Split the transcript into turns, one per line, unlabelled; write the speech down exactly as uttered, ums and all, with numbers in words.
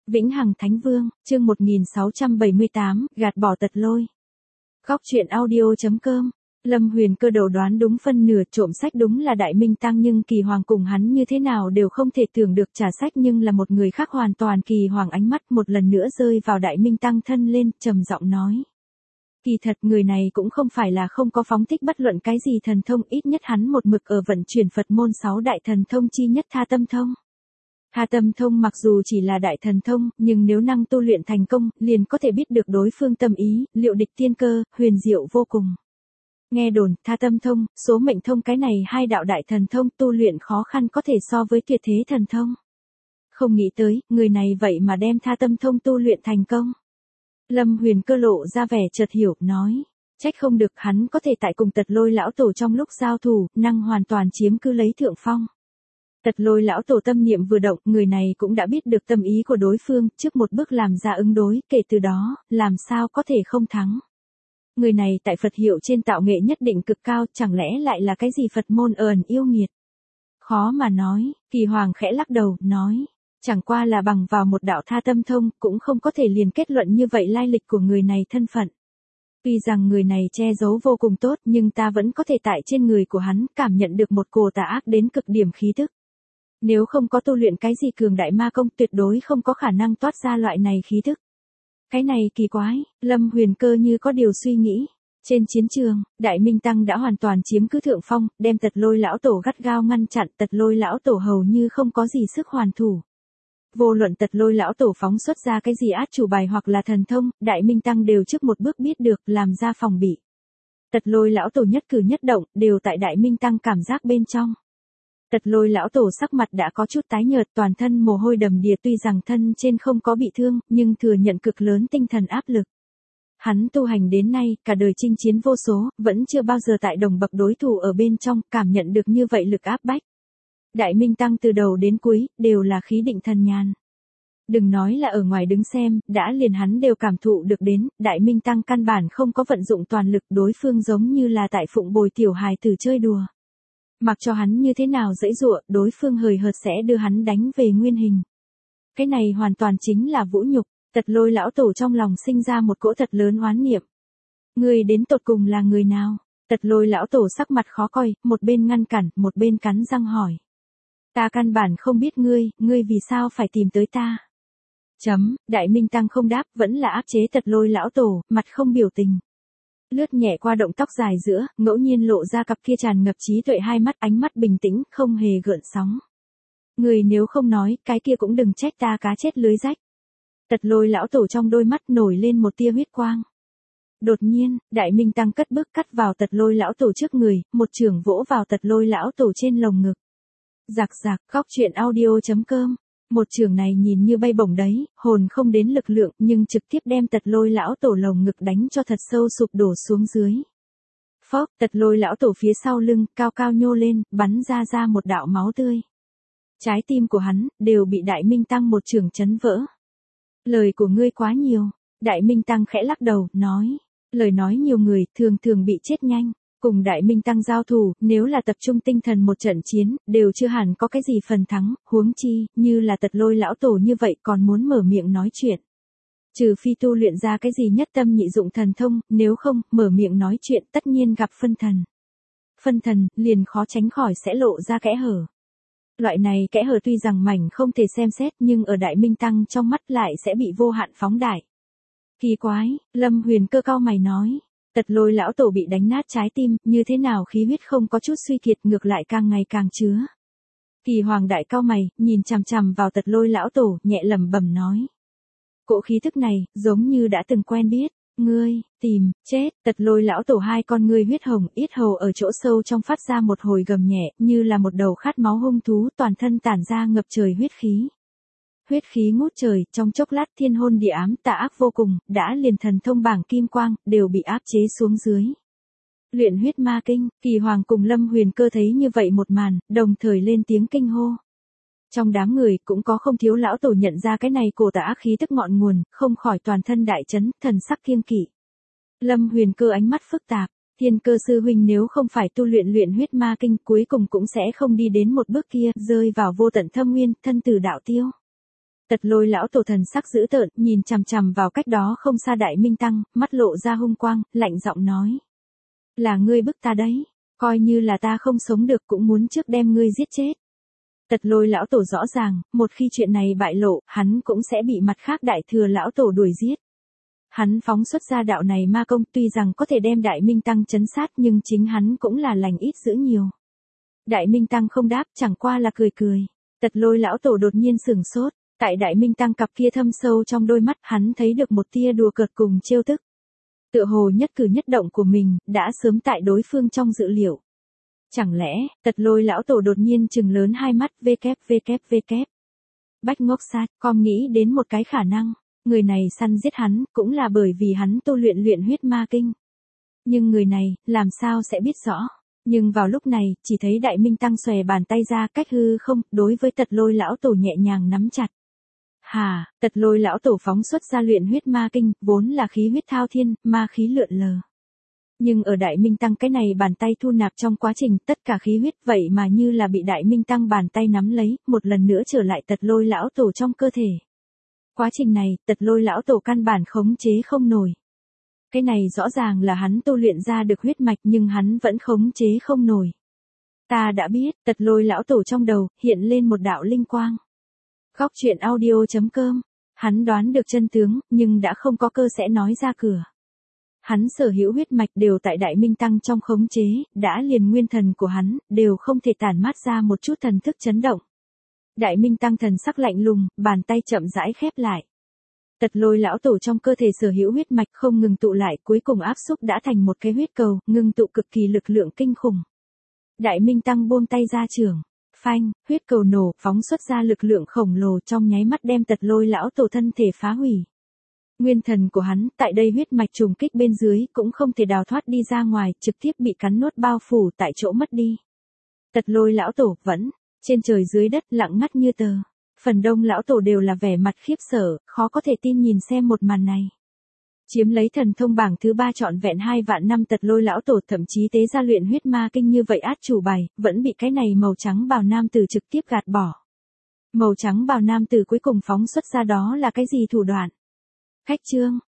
Vĩnh Hằng Thánh Vương, chương một nghìn sáu trăm bảy mươi tám, gạt bỏ Tật Lôi. Góc truyện audio.com. Lâm Huyền Cơ đầu đoán đúng phân nửa, trộm sách đúng là Đại Minh Tăng, nhưng Kỳ Hoàng cùng hắn như thế nào đều không thể tưởng được trả sách nhưng là một người khác hoàn toàn. Kỳ Hoàng ánh mắt một lần nữa rơi vào Đại Minh Tăng thân lên, trầm giọng nói. Kỳ thật người này cũng không phải là không có phóng thích bất luận cái gì thần thông, ít nhất hắn một mực ở vận chuyển Phật môn sáu đại thần thông chi nhất Tha Tâm Thông. Tha Tâm Thông mặc dù chỉ là đại thần thông, nhưng nếu năng tu luyện thành công, liền có thể biết được đối phương tâm ý, liệu địch tiên cơ, huyền diệu vô cùng. Nghe đồn, Tha Tâm Thông, Số Mệnh Thông cái này hai đạo đại thần thông tu luyện khó khăn có thể so với tuyệt thế thần thông. Không nghĩ tới, người này vậy mà đem Tha Tâm Thông tu luyện thành công. Lâm Huyền Cơ lộ ra vẻ chợt hiểu, nói. Trách không được hắn có thể tại cùng Tật Lôi lão tổ trong lúc giao thủ, năng hoàn toàn chiếm cứ lấy thượng phong. Tật Lôi lão tổ tâm niệm vừa động, người này cũng đã biết được tâm ý của đối phương, trước một bước làm ra ứng đối, kể từ đó, làm sao có thể không thắng. Người này tại Phật hiệu trên tạo nghệ nhất định cực cao, chẳng lẽ lại là cái gì Phật môn ẩn yêu nghiệt. Khó mà nói, Kỳ Hoàng khẽ lắc đầu, nói, chẳng qua là bằng vào một đạo Tha Tâm Thông, cũng không có thể liền kết luận như vậy lai lịch của người này thân phận. Tuy rằng người này che giấu vô cùng tốt, nhưng ta vẫn có thể tại trên người của hắn cảm nhận được một cổ tà ác đến cực điểm khí tức. Nếu không có tu luyện cái gì cường đại ma công, tuyệt đối không có khả năng toát ra loại này khí tức. Cái này kỳ quái, Lâm Huyền Cơ như có điều suy nghĩ. Trên chiến trường, Đại Minh Tăng đã hoàn toàn chiếm cứ thượng phong, đem Tật Lôi lão tổ gắt gao ngăn chặn, Tật Lôi lão tổ hầu như không có gì sức hoàn thủ. Vô luận Tật Lôi lão tổ phóng xuất ra cái gì át chủ bài hoặc là thần thông, Đại Minh Tăng đều trước một bước biết được, làm ra phòng bị. Tật Lôi lão tổ nhất cử nhất động, đều tại Đại Minh Tăng cảm giác bên trong. Tật Lôi lão tổ sắc mặt đã có chút tái nhợt, toàn thân mồ hôi đầm đìa, tuy rằng thân trên không có bị thương, nhưng thừa nhận cực lớn tinh thần áp lực. Hắn tu hành đến nay, cả đời chinh chiến vô số, vẫn chưa bao giờ tại đồng bậc đối thủ ở bên trong, cảm nhận được như vậy lực áp bách. Đại Minh Tăng từ đầu đến cuối, đều là khí định thần nhàn. Đừng nói là ở ngoài đứng xem, đã liền hắn đều cảm thụ được đến, Đại Minh Tăng căn bản không có vận dụng toàn lực, đối phương giống như là tại phụng bồi tiểu hài tử chơi đùa. Mặc cho hắn như thế nào giãy giụa, đối phương hời hợt sẽ đưa hắn đánh về nguyên hình. Cái này hoàn toàn chính là vũ nhục. Tật Lôi lão tổ trong lòng sinh ra một cỗ thật lớn oán niệm. Người đến tột cùng là người nào? Tật Lôi lão tổ sắc mặt khó coi, một bên ngăn cản, một bên cắn răng hỏi. Ta căn bản không biết ngươi, ngươi vì sao phải tìm tới ta? Chấm, Đại Minh Tăng không đáp, vẫn là áp chế Tật Lôi lão tổ, mặt không biểu tình. Lướt nhẹ qua động tóc dài giữa, ngẫu nhiên lộ ra cặp kia tràn ngập trí tuệ hai mắt, ánh mắt bình tĩnh, không hề gợn sóng. Người nếu không nói, cái kia cũng đừng trách ta cá chết lưới rách. Tật Lôi lão tổ trong đôi mắt nổi lên một tia huyết quang. Đột nhiên, Đại Minh Tăng cất bước cắt vào Tật Lôi lão tổ trước người, một chưởng vỗ vào Tật Lôi lão tổ trên lồng ngực. Rạc rạc, góc truyện audio.com. Một chưởng này nhìn như bay bổng đấy, hồn không đến lực lượng, nhưng trực tiếp đem Tật Lôi lão tổ lồng ngực đánh cho thật sâu sụp đổ xuống dưới. Phốc, Tật Lôi lão tổ phía sau lưng, cao cao nhô lên, bắn ra ra một đạo máu tươi. Trái tim của hắn, đều bị Đại Minh Tăng một chưởng chấn vỡ. Lời của ngươi quá nhiều. Đại Minh Tăng khẽ lắc đầu, nói. Lời nói nhiều người, thường thường bị chết nhanh. Cùng Đại Minh Tăng giao thủ, nếu là tập trung tinh thần một trận chiến, đều chưa hẳn có cái gì phần thắng, huống chi, như là Tật Lôi lão tổ như vậy còn muốn mở miệng nói chuyện. Trừ phi tu luyện ra cái gì nhất tâm nhị dụng thần thông, nếu không, mở miệng nói chuyện tất nhiên gặp phân thần. Phân thần, liền khó tránh khỏi sẽ lộ ra kẽ hở. Loại này kẽ hở tuy rằng mảnh không thể xem xét, nhưng ở Đại Minh Tăng trong mắt lại sẽ bị vô hạn phóng đại. Kỳ quái, Lâm Huyền Cơ cau mày nói. Tật Lôi lão tổ bị đánh nát trái tim, như thế nào khí huyết không có chút suy kiệt, ngược lại càng ngày càng chứa. Kỳ Hoàng đại cau mày, nhìn chằm chằm vào Tật Lôi lão tổ, nhẹ lẩm bẩm nói. Cỗ khí thức này, giống như đã từng quen biết. Ngươi, tìm, chết. Tật Lôi lão tổ hai con ngươi huyết hồng, yết hầu ở chỗ sâu trong phát ra một hồi gầm nhẹ, như là một đầu khát máu hung thú, toàn thân tản ra ngập trời huyết khí. Huyết khí ngút trời, trong chốc lát thiên hôn địa ám, tà ác vô cùng, đã liền thần thông bảng kim quang, đều bị áp chế xuống dưới. Luyện huyết ma kinh, Kỳ Hoàng cùng Lâm Huyền Cơ thấy như vậy một màn, đồng thời lên tiếng kinh hô. Trong đám người, cũng có không thiếu lão tổ nhận ra cái này cổ tà ác khí tức ngọn nguồn, không khỏi toàn thân đại chấn, thần sắc kiêng kỵ. Lâm Huyền Cơ ánh mắt phức tạp, Thiên Cơ sư huynh nếu không phải tu luyện luyện huyết ma kinh, cuối cùng cũng sẽ không đi đến một bước kia, rơi vào vô tận thâm nguyên, thân tử đạo tiêu. Tật Lôi lão tổ thần sắc dữ tợn, nhìn chằm chằm vào cách đó không xa Đại Minh Tăng, mắt lộ ra hung quang, lạnh giọng nói. Là ngươi bức ta đấy, coi như là ta không sống được cũng muốn trước đem ngươi giết chết. Tật Lôi lão tổ rõ ràng, một khi chuyện này bại lộ, hắn cũng sẽ bị mặt khác Đại Thừa lão tổ đuổi giết. Hắn phóng xuất ra đạo này ma công tuy rằng có thể đem Đại Minh Tăng chấn sát nhưng chính hắn cũng là lành ít dữ nhiều. Đại Minh Tăng không đáp, chẳng qua là cười cười. Tật Lôi lão tổ đột nhiên sửng sốt, tại Đại Minh Tăng cặp kia thâm sâu trong đôi mắt hắn thấy được một tia đùa cợt cùng trêu tức. Tựa hồ nhất cử nhất động của mình, đã sớm tại đối phương trong dự liệu. Chẳng lẽ, Tật Lôi lão tổ đột nhiên trừng lớn hai mắt vê kép vê kép vê kép. Bách ngốc sát, com nghĩ đến một cái khả năng, người này săn giết hắn, cũng là bởi vì hắn tu luyện luyện huyết ma kinh. Nhưng người này, làm sao sẽ biết rõ. Nhưng vào lúc này, chỉ thấy Đại Minh Tăng xòe bàn tay ra cách hư không, đối với Tật Lôi lão tổ nhẹ nhàng nắm chặt. Hà, Tật Lôi lão tổ phóng xuất ra luyện huyết ma kinh, vốn là khí huyết thao thiên, ma khí lượn lờ. Nhưng ở Đại Minh Tăng cái này bàn tay thu nạp trong quá trình tất cả khí huyết vậy mà như là bị Đại Minh Tăng bàn tay nắm lấy, một lần nữa trở lại Tật Lôi lão tổ trong cơ thể. Quá trình này, Tật Lôi lão tổ căn bản khống chế không nổi. Cái này rõ ràng là hắn tu luyện ra được huyết mạch nhưng hắn vẫn khống chế không nổi. Ta đã biết, Tật Lôi lão tổ trong đầu, hiện lên một đạo linh quang. Góc truyện audio chấm com. Hắn đoán được chân tướng, nhưng đã không có cơ sẽ nói ra cửa. Hắn sở hữu huyết mạch đều tại Đại Minh Tăng trong khống chế, đã liền nguyên thần của hắn, đều không thể tản mát ra một chút thần thức chấn động. Đại Minh Tăng thần sắc lạnh lùng, bàn tay chậm rãi khép lại. Tật Lôi lão tổ trong cơ thể sở hữu huyết mạch không ngừng tụ lại, cuối cùng áp xúc đã thành một cái huyết cầu, ngưng tụ cực kỳ lực lượng kinh khủng. Đại Minh Tăng buông tay ra trường, phanh, huyết cầu nổ, phóng xuất ra lực lượng khổng lồ trong nháy mắt đem Tật Lôi lão tổ thân thể phá hủy. Nguyên thần của hắn, tại đây huyết mạch trùng kích bên dưới, cũng không thể đào thoát đi ra ngoài, trực tiếp bị cắn nuốt bao phủ tại chỗ mất đi. Tật Lôi lão tổ vẫn, trên trời dưới đất lặng ngắt như tờ. Phần đông lão tổ đều là vẻ mặt khiếp sợ, khó có thể tin nhìn xem một màn này. Chiếm lấy thần thông bảng thứ ba trọn vẹn hai vạn năm Tật Lôi lão tổ thậm chí tế ra luyện huyết ma kinh như vậy át chủ bài, vẫn bị cái này màu trắng bào nam tử trực tiếp gạt bỏ. Màu trắng bào nam tử cuối cùng phóng xuất ra đó là cái gì thủ đoạn? Khách chương,